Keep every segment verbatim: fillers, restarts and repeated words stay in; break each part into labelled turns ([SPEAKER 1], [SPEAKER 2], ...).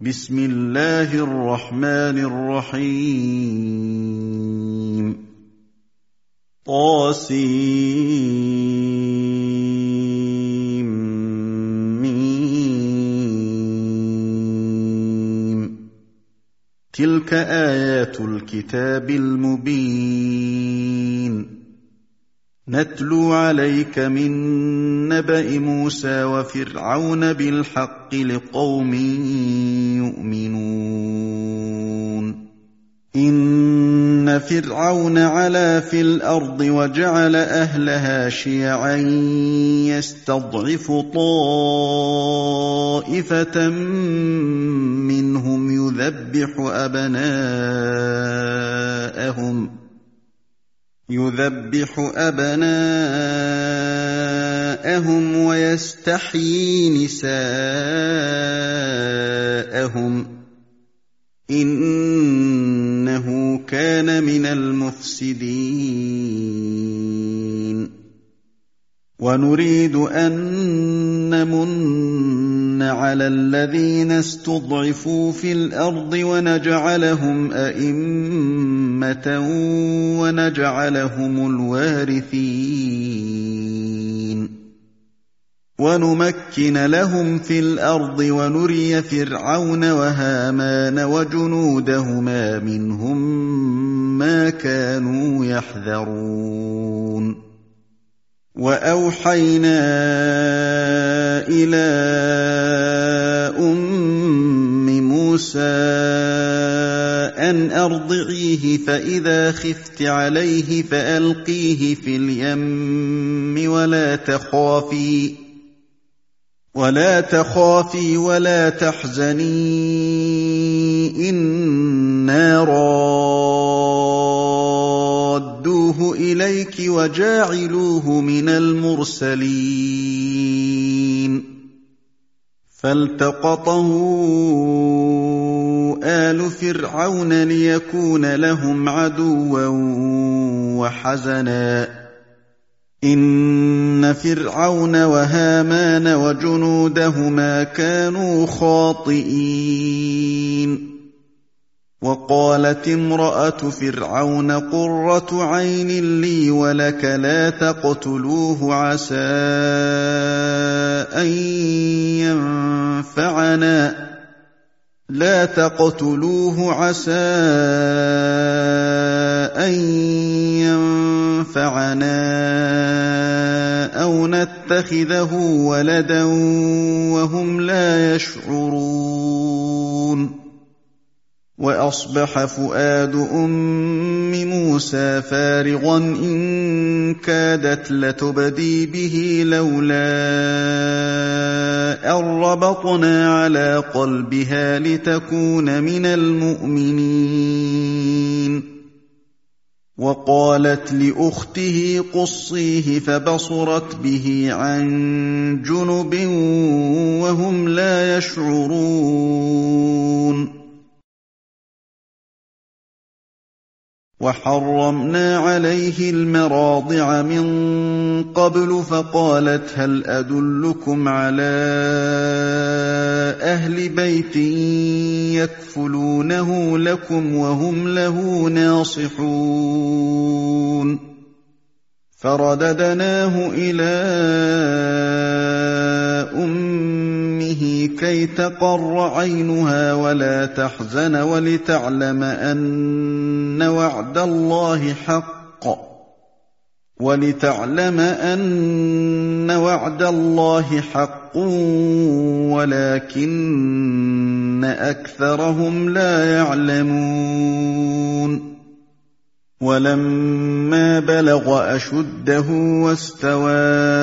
[SPEAKER 1] بسم الله الرحمن الرحيم طاسيم ميم تلك آيات الكتاب المبين نتلو عليك من نبأ موسى وفرعون بالحق لقوم يؤمنون إن فرعون علا في الأرض وجعل أهلها شيعا يستضعف طائفة منهم يذبح أبناءهم يذبح أبناءهم ويستحيي نساءهم إنه كان من المفسدين ونريد أن نمن على الذين استضعفوا في الأرض ونجعلهم أئمة ونجعلهم الوارثين ونمكن لهم في الأرض ونري فرعون وهامان وجنودهما منهم ما كانوا يحذرون وأوحينا إلى أم موسى أن أرضعيه فإذا خفت عليه فألقيه في اليم ولا تخافي ولا تخافي ولا تحزني إنا رادوه إليك وجاعلوه من المرسلين فالتقطه آل فرعون ليكون لهم عدوا وحزنا إن فرعون وهامان وجنودهما كانوا خاطئين وقالت امرأة فرعون قرة عين لي ولك لا تقتلوه عسى أن ينفعنا لا تقتلوه عسى أن ينفعنا أو نتخذه ولدا وهم لا يشعرون وأصبح فؤاد أم موسى فارغا إن كادت لتبدي به لولا أن ربطنا على قلبها لتكون من المؤمنين وقالت لأخته قصيه فبصرت به عن جنب وهم لا يشعرون وحرمنا عليه المراضع من قبل فقالت هل أدلكم على أهل بيت يكفلونه لكم وهم له ناصحون فرددناه إلى أمه كي تقر عينها ولا تحزن ولتعلم أن وعد الله حق ولتعلم أن وعد الله حق ولكن أكثرهم لا يعلمون ولما بلغ أشده واستوى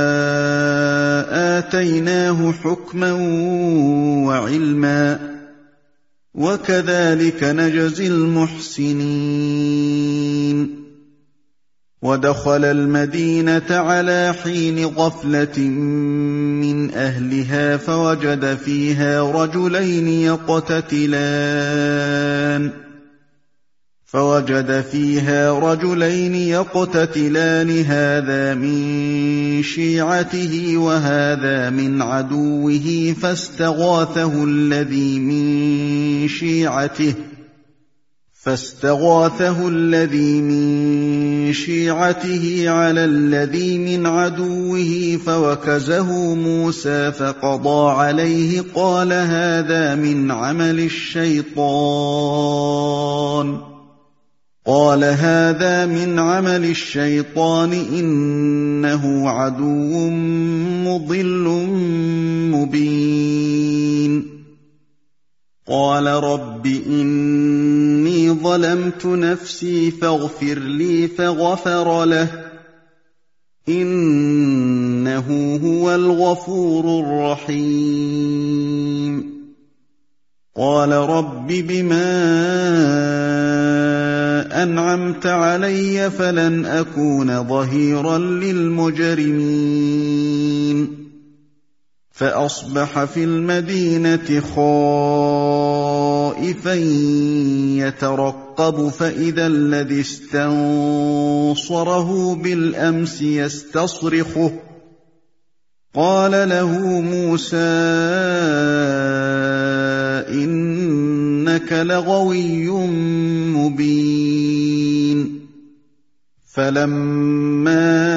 [SPEAKER 1] آتيناه حكما وعلما وكذلك نجزي المحسنين ودخل المدينة على حين غفلة من أهلها فوجد فيها رجلين يقتتلان فوجد فيها رجلين يقتتلان هذا من شيعته وهذا من عدوه فاستغاثه الذي من شيعته فاستغاثه الذي من شيعته على الذي من عدوه فوكزه موسى فقضى عليه قال هذا من عمل الشيطان قال هذا من عمل الشيطان إنه عدو مضل مبين قال رب إني ظلمت نفسي فاغفر لي فغفر له إنه هو الغفور الرحيم قال رب بما أنعمت علي فلن أكون ظهيرا للمجرمين فأصبح في المدينة خائفا يترقب فإذا الذي استنصره بالأمس يستصرخه قال له موسى إنك لغوي مبين فلما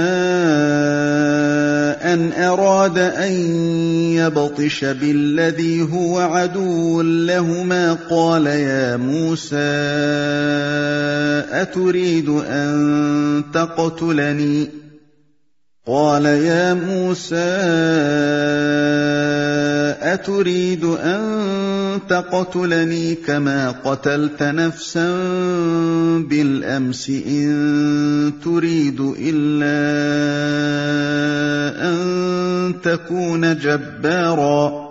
[SPEAKER 1] أن أراد أن يبطش بالذي هو عدو لهما قال يا موسى أتريد أن تقتلني قال يا موسى أتريد أن تقتلني كما قتلت نفسا بالأمس إن تريد إلا أن تكون جبارا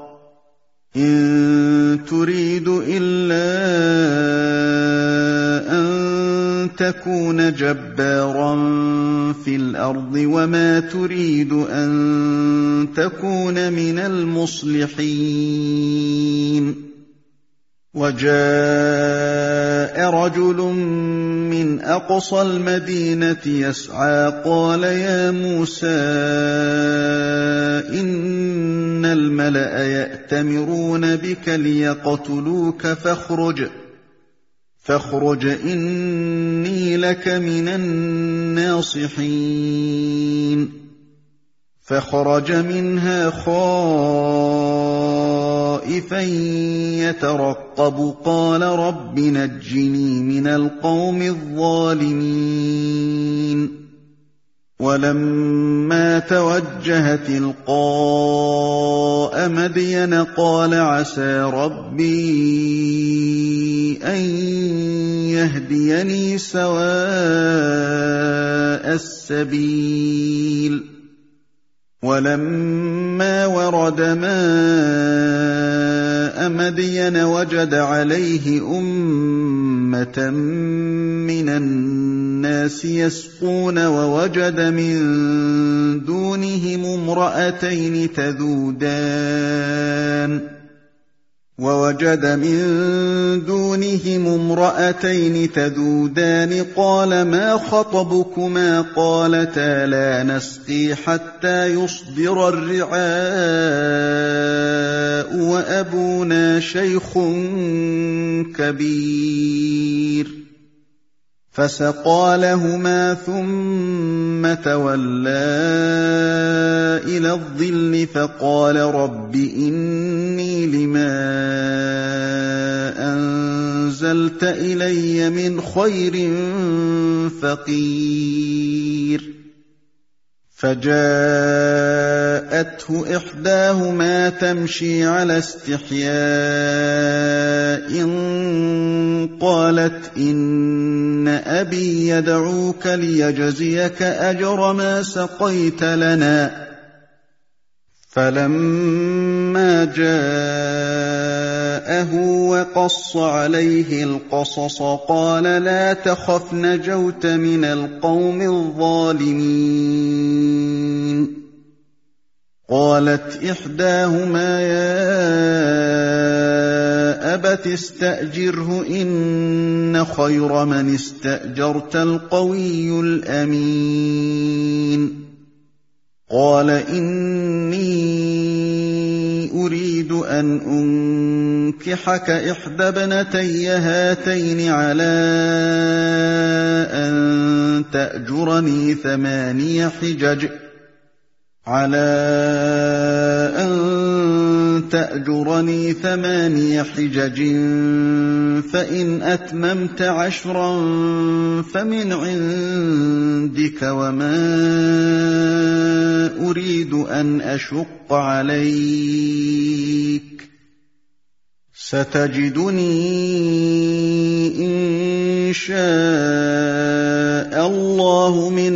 [SPEAKER 1] إن تريد إلا أن تكون جبارا في الأرض وما تريد أن تكون من المصلحين وجاء رجل من أقصى المدينة يسعى قال يا موسى إن الملأ يأتمرون بك ليقتلوك فاخرج فاخرج إني لك من الناصحين فخرج منها خائفا يترقب قال رب نجني من القوم الظالمين ولما توجه تلقاء مدين قال عسى ربي أن يهديني سواء السبيل ولما ورد ماء مدين وجد عليه أمة من الناس يسقون ووجد من دونهم امرأتين تذودان ووجد من دونهم امرأتين تذودان قال ما خطبكما قالتا لا نسقي حتى يصدر الرعاء وأبونا شيخ كبير فسقى لهما ثم تولى إلى الظل فقال رب إني لما أنزلت إلي من خير فقير فجاءته إحداهما تمشي على استحياء قالت إن أبي يدعوك ليجزيك أجر ما سقيت لنا فلما جاءه وقص عليه القصص قال لا تخف نجوت من القوم الظالمين قالت إحداهما يا أبت استأجره إن خير من استأجرت القوي الأمين قال إني أريد أن أنكحك إحدى ابنتي هاتين على أن تأجرني ثماني حجج على أن تأجرني ثماني حجج فإن أتممت عشرا فمن عندك وما أريد أن أشق عليك ستجدني إن شاء الله من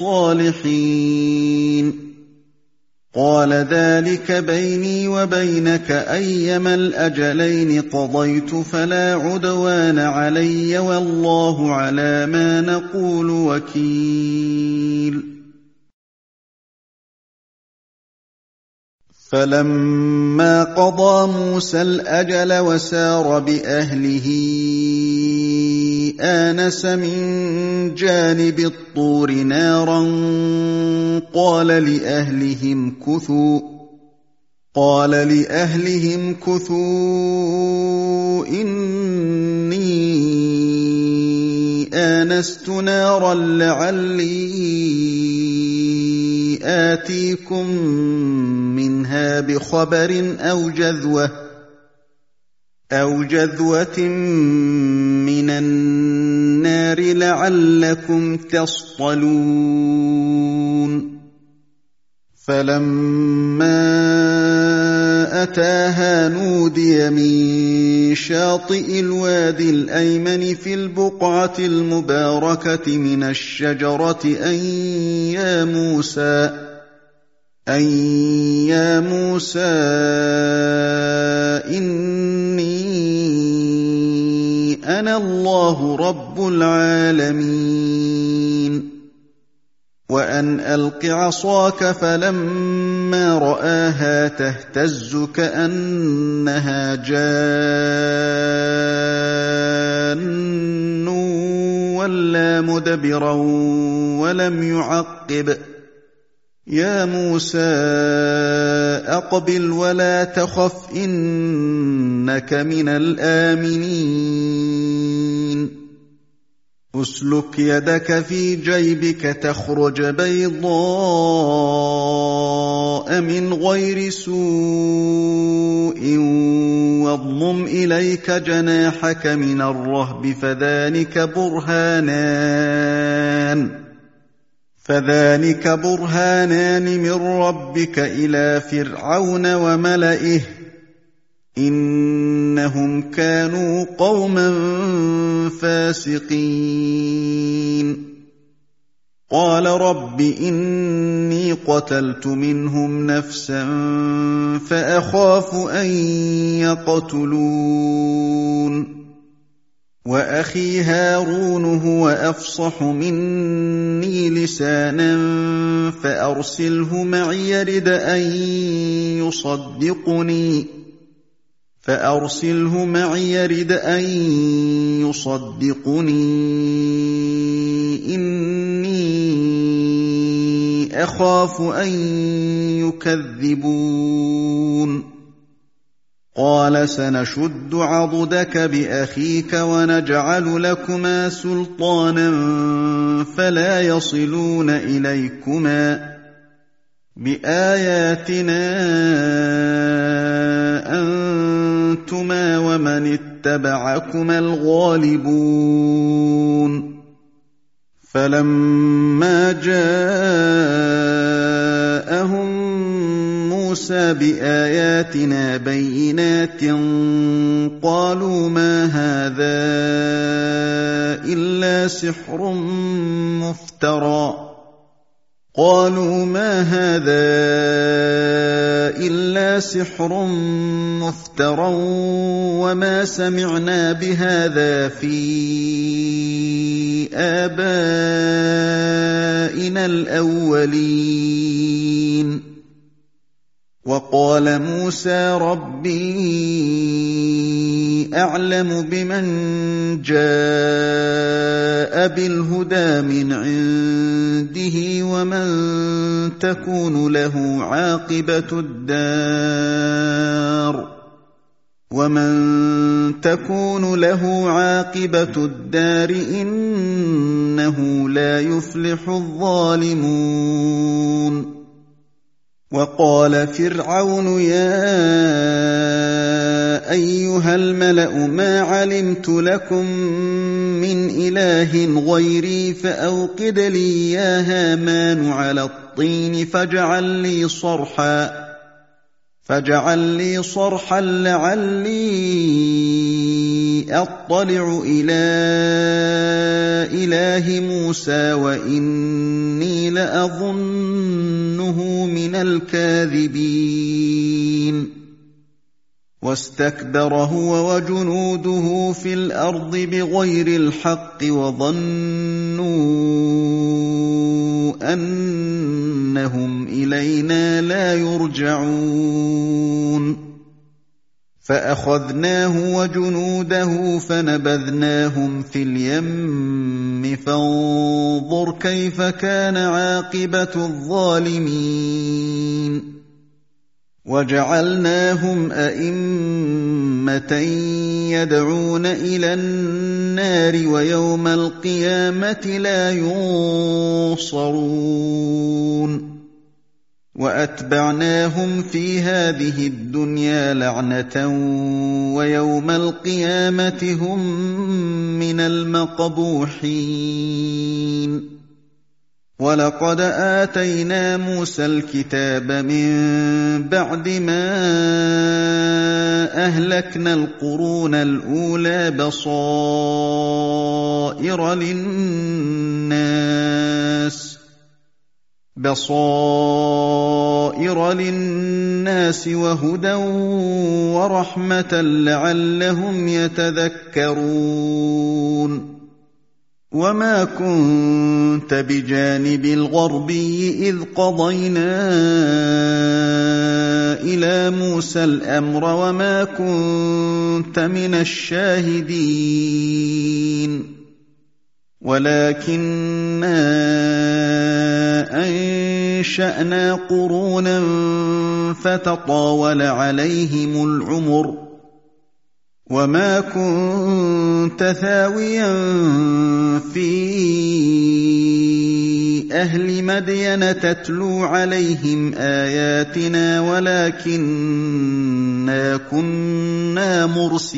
[SPEAKER 1] الصالحين قال ذلك بيني وبينك أيما الأجلين قضيت فلا عدوان علي والله على ما نقول وكيل فلما قضى موسى الأجل وسار بأهله آنس من جانب الطور نارا قال لأهلهم كثوا قال لأهلهم كثوا إني آنست نارا لعلي آتيكم منها بخبر أو جذوة أو جذوة من النار لعلكم تصطلون فلما أتاها نودي من شاطئ الوادي الأيمن في البقعة المباركة من الشجرة أن يا موسى أن يا موسى إني أنا الله رب العالمين وأن ألق عصاك فلما رآها تهتز كأنها جان ولا مدبرا ولم يعقب يا موسى أقبل ولا تخف إنك من الآمنين أسلك يدك في جيبك تخرج بيضاء من غير سوء واضمم إليك جناحك من الرهب فذلك برهانان فذلك برهانان من ربك إلى فرعون وملئه إنهم كانوا قوما فاسقين قال رب إني قتلت منهم نفسا فأخاف أن يقتلون وأخي هارون هو أفصح مني لسانا فأرسله معي يرد أن يصدقني فأرسله معي يرد أن يصدقني إني أخاف أن يكذبون قال سنشد عضدك بأخيك ونجعل لكما سلطانا فلا يصلون إليكما بآياتنا أنتما ومن اتبعكما الغالبون فلما جاءهم موسى بآياتنا بينات قالوا ما هذا إلا سحر مفترى قالوا ما هذا إلا سحر مفترى وما سمعنا بهذا في آبائنا الأولين وقال موسى ربي أعلم بمن جاء بالهدى من عنده ومن تكون له عاقبة الدار ومن تكون له عاقبة الدار إنه لا يفلح الظالمون وقال فرعون يا أيها الملأ ما علمت لكم من إله غيري فأوقد لي يا هامان على الطين فاجعل لي صرحا فاجعل لي صرحا لعلي أطلع إلى إله موسى وإني لأظنه من الكاذبين واستكبر هو وجنوده في الأرض بغير الحق وظنوا أنهم إلينا لا يرجعون فأخذناه وجنوده فنبذناهم في اليم فانظر كيف كان عاقبة الظالمين وجعلناهم أئمة يدعون إلى النار ويوم القيامة لا ينصرون وأتبعناهم في هذه الدنيا لعنة ويوم القيامة هم من المقبوحين ولقد آتينا موسى الكتاب من بعد ما أهلكنا القرون الأولى بصائر للناس بصائر للناس وهدى ورحمة لعلهم يتذكرون وما كنت بجانب الغربي إذ قضينا إلى موسى الأمر وما كنت من الشاهدين ولكننا أنشأنا قرونا فتطاول عليهم العمر وما كنت ثاويا في أهل مدين تتلو عليهم آياتنا ولكننا كنا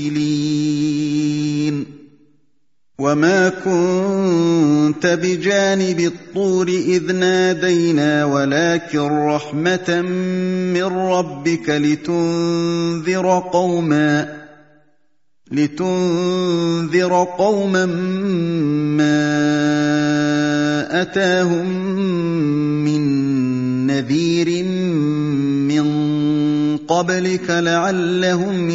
[SPEAKER 1] مرسلين وما كنت بجانب الطور إذ نادينا ولكن رحمة من ربك لتنذر قوما لتنذر قوما ما أتاهم من نذير من قبلك لعلهم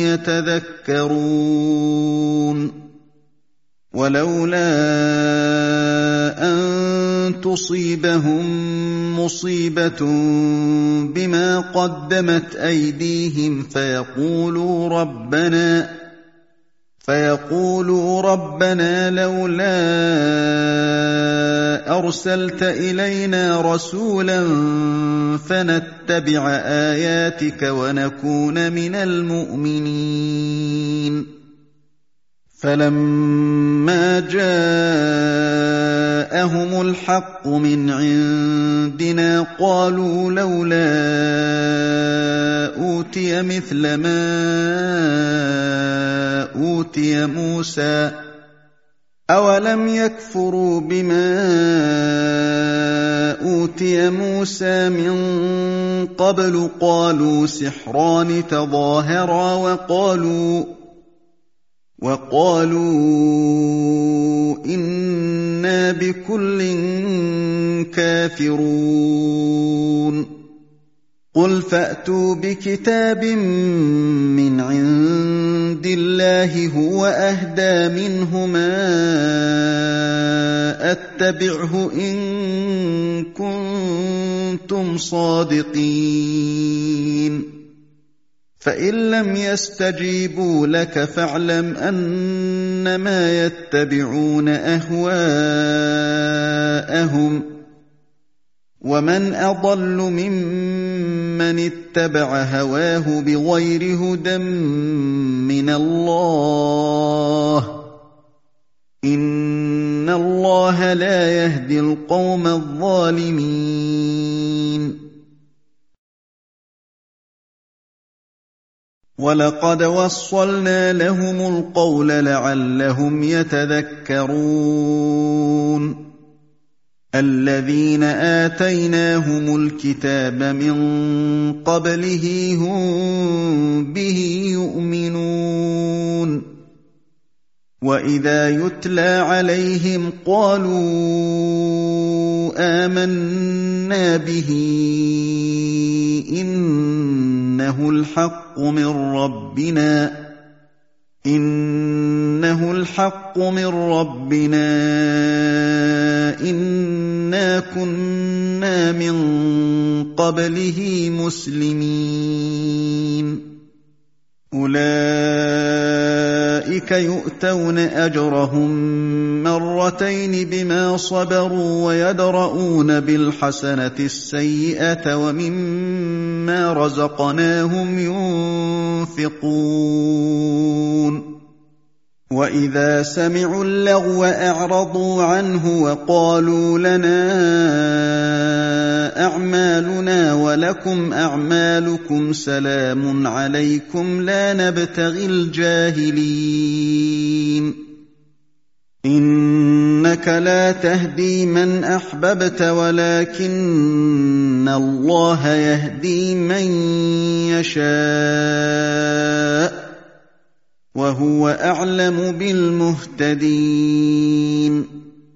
[SPEAKER 1] يتذكرون ولولا أن تصيبهم مصيبة بما قدمت أيديهم فيقولوا ربنا فيقولوا ربنا لولا أرسلت إلينا رسولا فنتبع آياتك ونكون من المؤمنين فلما جاءهم الحق من عندنا قالوا لولا أوتي مثل ما أوتي موسى أولم يكفروا بما أوتي موسى من قبل قالوا سحران تظاهرا وقالوا وقالوا إنا بكل كافرون قُلْ فَأْتُوا بِكِتَابٍ مِّنْ عِندِ اللَّهِ هُوَ أَهْدَىٰ مِنْهُمَا أَتَّبِعْهُ إِن كُنتُمْ صَادِقِينَ فَإِن لَّمْ يَسْتَجِيبُوا لَكَ فَاعْلَمْ أَنَّمَا يَتَّبِعُونَ أَهْوَاءَهُمْ ۚ وَمَنْ أَضَلُّ مِمَّنِ اتَّبَعَ هَوَاهُ بِغَيْرِ هُدًى مِّنَ اللَّهِ ۚ إِنَّ اللَّهَ لَا يَهْدِي الْقَوْمَ الظَّالِمِينَ وَلَقَدْ وَصَّلْنَا لَهُمُ الْقَوْلَ لَعَلَّهُمْ يَتَذَكَّرُونَ الَّذِينَ آتَيْنَاهُمُ الْكِتَابَ مِن قَبْلِهِ هُم بِهِ يُؤْمِنُونَ وَإِذَا يُتْلَىٰ عَلَيْهِمْ قَالُوا آمَنَّا بِهِ إِنَّهُ الْحَقُّ مِن رَّبِّنَا إِنَّهُ الْحَقُّ مِن رَّبِّنَا إِنَّا كُنَّا مِن قَبْلِهِ مُسْلِمِينَ أُولَٰئِكَ يُؤْتَوْنَ أَجْرَهُم مَّرَّتَيْنِ بِمَا صَبَرُوا وَيَدْرَءُونَ بِالْحَسَنَةِ السَّيِّئَةَ وَمِمَّا رَزَقْنَاهُمْ يُنفِقُونَ وَإِذَا سَمِعُوا اللَّغْوَ أَعْرَضُوا عَنْهُ وَقَالُوا لَنَا أَعْمَالُنَا وَلَكُمْ أَعْمَالُكُمْ سَلَامٌ عَلَيْكُمْ لَا نَبْتَغِي الْجَاهِلِينَ إِنَّكَ لَا تَهْدِي مَنْ أَحْبَبْتَ وَلَٰكِنَّ اللَّهَ يَهْدِي مَن يَشَاءُ وَهُوَ أَعْلَمُ بِالْمُهْتَدِينَ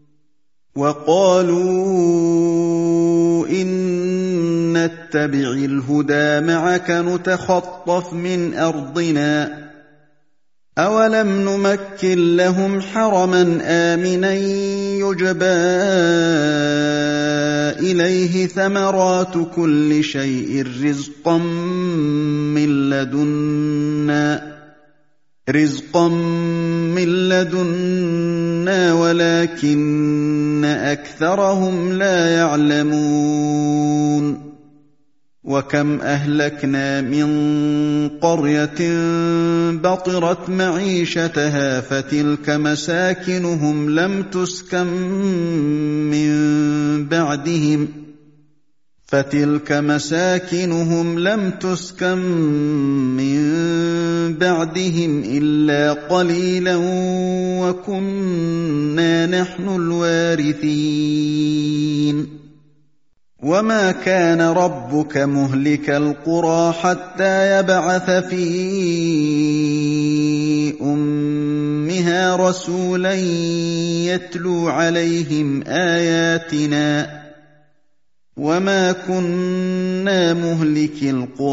[SPEAKER 1] وَقَالُوا إِن نَّتَّبِعِ الْهُدَىٰ مَعَكَ نُتَخَطَّفْ مِنْ أَرْضِنَا ۚ أَوَلَمْ نُمَكِّن لَّهُمْ حَرَمًا آمِنًا يُجْبَىٰ إِلَيْهِ ثَمَرَاتُ كُلِّ شَيْءٍ رِّزْقًا مِّن لَّدُنَّا رِزْقًا مِّن لَّدُنَّا وَلَٰكِنَّ أَكْثَرَهُمْ لَا يَعْلَمُونَ وَكَمْ أَهْلَكْنَا مِن قَرْيَةٍ بَطِرَتْ مَعِيشَتَهَا فَتِلْكَ مَسَاكِنُهُمْ لَمْ تُسْكَن مِّن بَعْدِهِمْ فَتِلْكَ مَسَاكِنُهُمْ لَمْ تُسْكَن مِّن بَعْدِهِمْ إِلَّا قَلِيلًا وَكُنَّا نَحْنُ الْوَارِثِينَ وَمَا كَانَ رَبُّكَ مُهْلِكَ الْقُرَىٰ حَتَّىٰ يَبْعَثَ فِي أُمِّهَا رَسُولًا يَتْلُو عَلَيْهِمْ آيَاتِنَا ۚ وَمَا كُنَّا مُهْلِكِي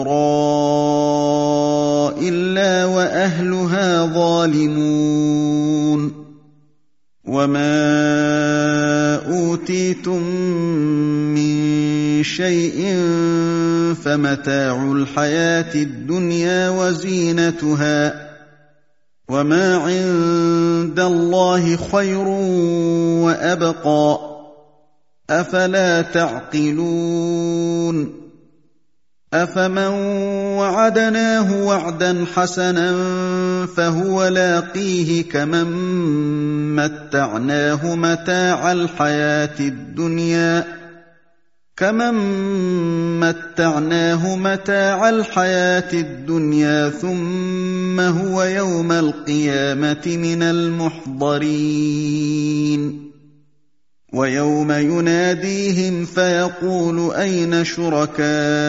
[SPEAKER 1] الْقُرَىٰ إِلَّا وَأَهْلُهَا ظَالِمُونَ وَمَا أُوتِيتُم مِّن شَيْءٍ فَمَتَاعُ الْحَيَاةِ الدُّنْيَا وَزِينَتُهَا ۚ وَمَا عِندَ اللَّهِ خَيْرٌ وَأَبْقَىٰ ۚ أَفَلَا تَعْقِلُونَ أَفَمَن وَعَدْنَاهُ وَعْدًا حَسَنًا فَهُوَ لَاقِيهِ كَمَن مَّتَّعْنَاهُ مَتَاعَ الْحَيَاةِ الدُّنْيَا كَمَن مَّتَّعْنَاهُ مَتَاعَ الْحَيَاةِ الدُّنْيَا ثُمَّ هُوَ يَوْمَ الْقِيَامَةِ مِنَ الْمُحْضَرِينَ وَيَوْمَ يُنَادِيهِمْ فَيَقُولُ أَيْنَ شُرَكَائِيَ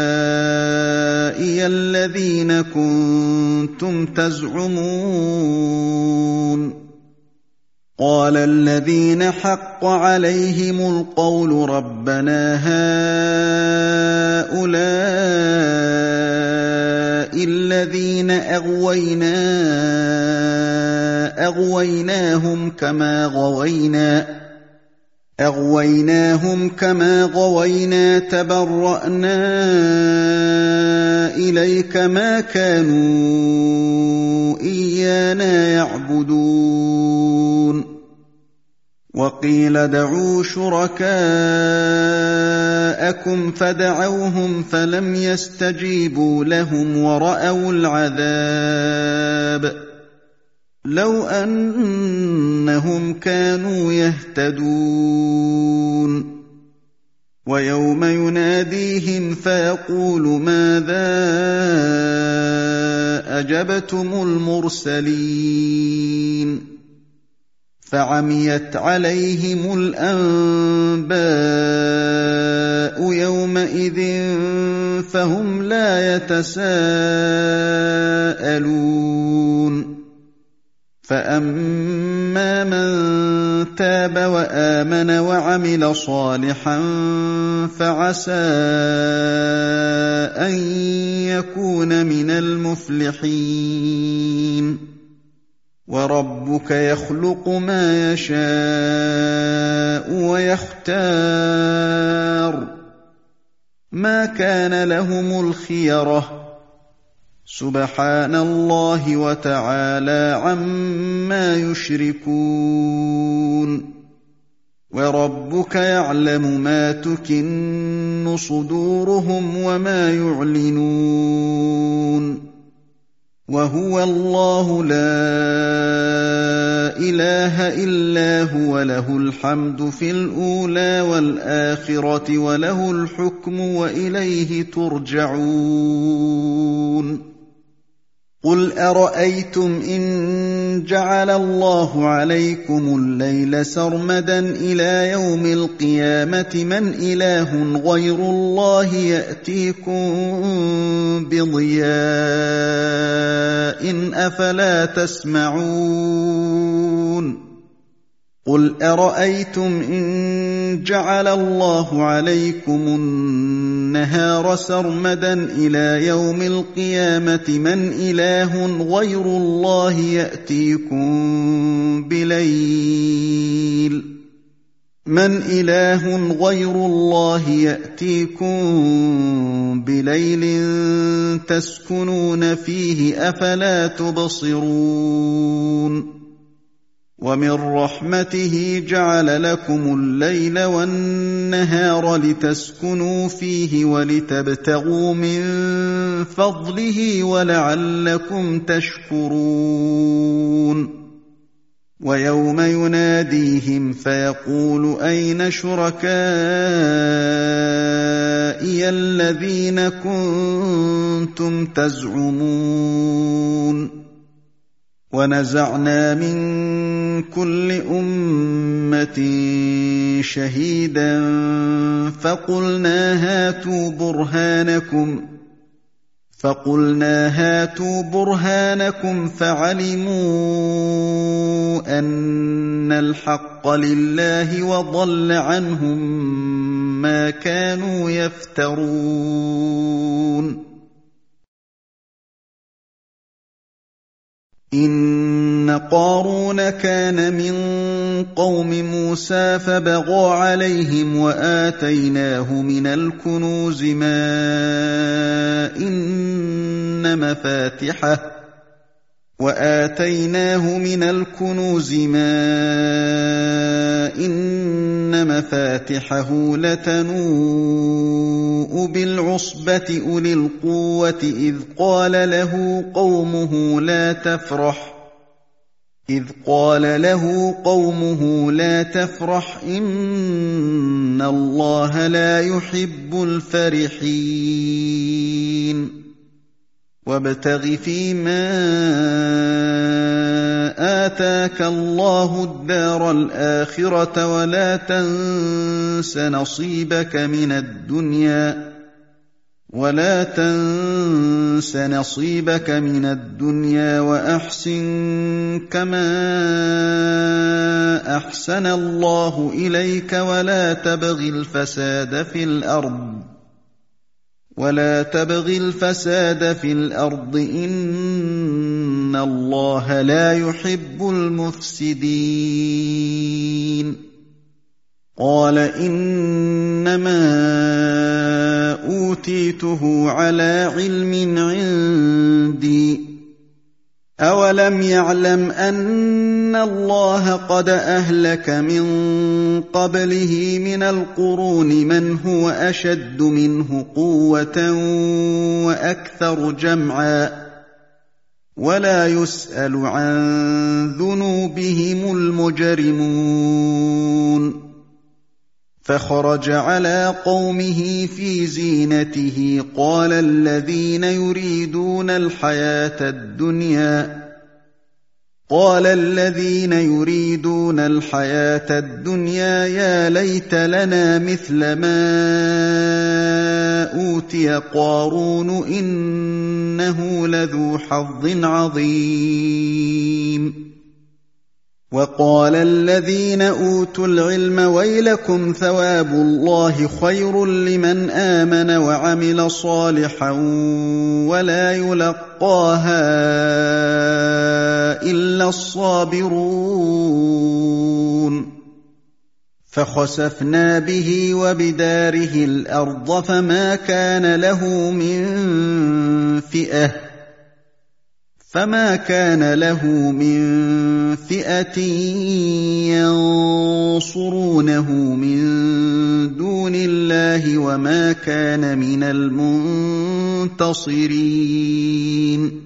[SPEAKER 1] الَّذِينَ كُنتُمْ تَزْعُمُونَ قال الذين حق عليهم القول ربنا هؤلاء الذين أغوينا أغويناهم كما غوينا أغويناهم كما غوينا تبرأنا إليك ما كانوا إيانا يعبدون وقيل ادعوا شركاءكم فدعوهم فلم يستجيبوا لهم ورأوا العذاب لو أنهم كانوا يهتدون ويوم يناديهم فيقول ماذا أجبتم المرسلين فعميت عليهم الأنباء يومئذ فهم لا يتساءلون فأما من تاب وآمن وعمل صالحا فعسى أن يكون من المفلحين وربك يخلق ما يشاء ويختار ما كان لهم الخيرة سبحان الله وتعالى عما يشركون وربك يعلم ما تكن صدورهم وما يعلنون وهو الله لا إله إلا هو له الحمد في الأولى والآخرة وله الحكم وإليه ترجعون قل أرأيتم إن جعل الله عليكم الليل سرمدا إلى يوم القيامة من إله غير الله يأتيكم بضياء أفلا تسمعون قل أرأيتم إن جعل الله عليكم النهار سرمدا إلى يوم القيامة من إله غير الله يأتيكم بليل من إله غير الله يأتيكم بليل تسكنون فيه أفلا تبصرون ومن رحمته جعل لكم الليل والنهار لتسكنوا فيه ولتبتغوا من فضله ولعلكم تشكرون ويوم يناديهم فيقول أين شركائي الذين كنتم تزعمون ونزعنا من كل أمة شهيدا فقلنا هاتوا برهانكم فقلنا هاتوا برهانكم فعلموا أن الحق لله وضل عنهم ما كانوا يفترون إن قارون كان من قوم موسى فبغى عليهم وآتيناه من الكنوز ما إن مفاتحه وآتيناه من الكنوز ما إن مفاتحه لتنوء بالعصبة أولي القوة إذ قال له قومه لا تفرح إذ قال له قومه لا تفرح إن الله لا يحب الفرحين وابتغ فيما آتاك الله الدار الآخرة ولا تنس نصيبك من الدنيا ولا تنس نصيبك من الدنيا وأحسن كما أحسن الله إليك ولا تبغ الفساد في الأرض ولا تبغ الفساد في الأرض إن الله لا يحب المفسدين قال إنما أوتيته على علم عندي أولم يعلم أن الله قد أهلك من قبله من القرون من هو أشد منه قوة وأكثر جمعا ولا يسأل عن ذنوبهم المجرمون فخرج على قومه في زينته قال الذين يريدون الحياة الدنيا قال الذين يريدون الحياة الدنيا يا ليت لنا مثل ما أوتي قارون إنه لذو حظ عظيم وقال الذين أوتوا العلم ويلكم ثواب الله خير لمن آمن وعمل صالحا ولا يلقاها إلا الصابرون فخسفنا به وبداره الأرض فما كان له من فئة فما كان له من فئة ينصرونه من دون الله وما كان من المنتصرين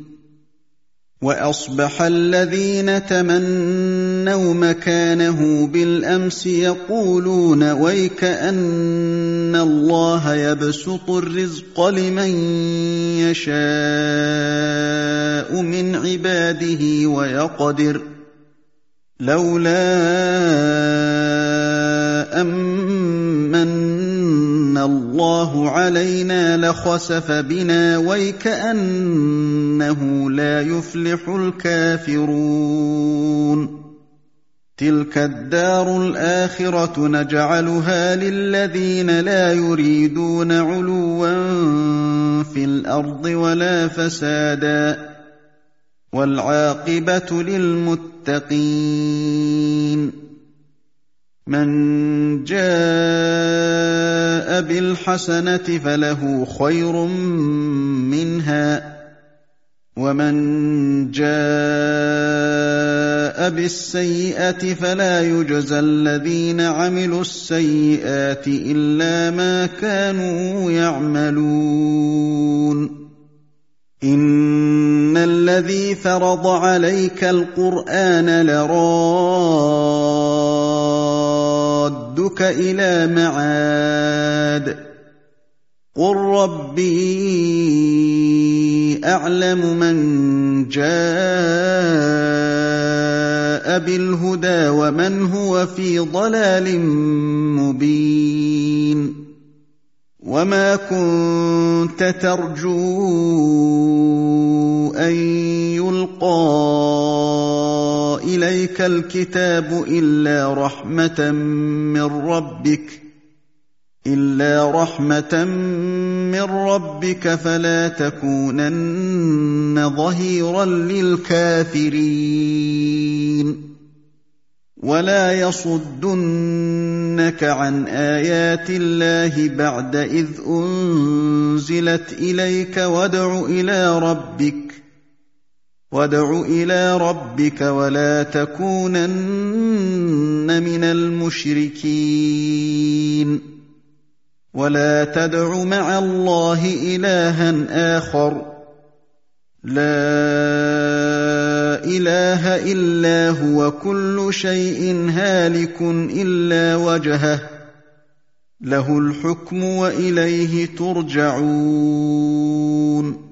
[SPEAKER 1] وأصبح الذين تمنوا مكانه بالأمس يقولون ويك أن الله يبسط الرزق لمن يشاء من عباده ويقدر لولا أمن الله علينا لخسف بنا ويكأنه لا يفلح الكافرون تلك الدار الآخرة نجعلها للذين لا يريدون علوا في الأرض ولا فسادا والعاقبة للمتقين من جاء بالحسنة فله خير منها ومن جاء بالسيئة فلا يجزى الذين عملوا السيئات إلا ما كانوا يعملون إن الذي فرض عليك القرآن لرادك إلى معاد قل ربي أعلم من جاء بالهدى ومن هو في ضلال مبين وما كنت ترجو أن يلقى إليك الكتاب إلا رحمة من ربك إلا رحمة من ربك فلا تكونن ظهيرا للكافرين ولا يصدنك عن آيات الله بعد إذ أنزلت إليك وادع إلى ربك وادع إلى ربك ولا تكونن من المشركين ولا تدع مع الله إلها آخر لا إله إلا هو كل شيء هالك إلا وجهه له الحكم وإليه ترجعون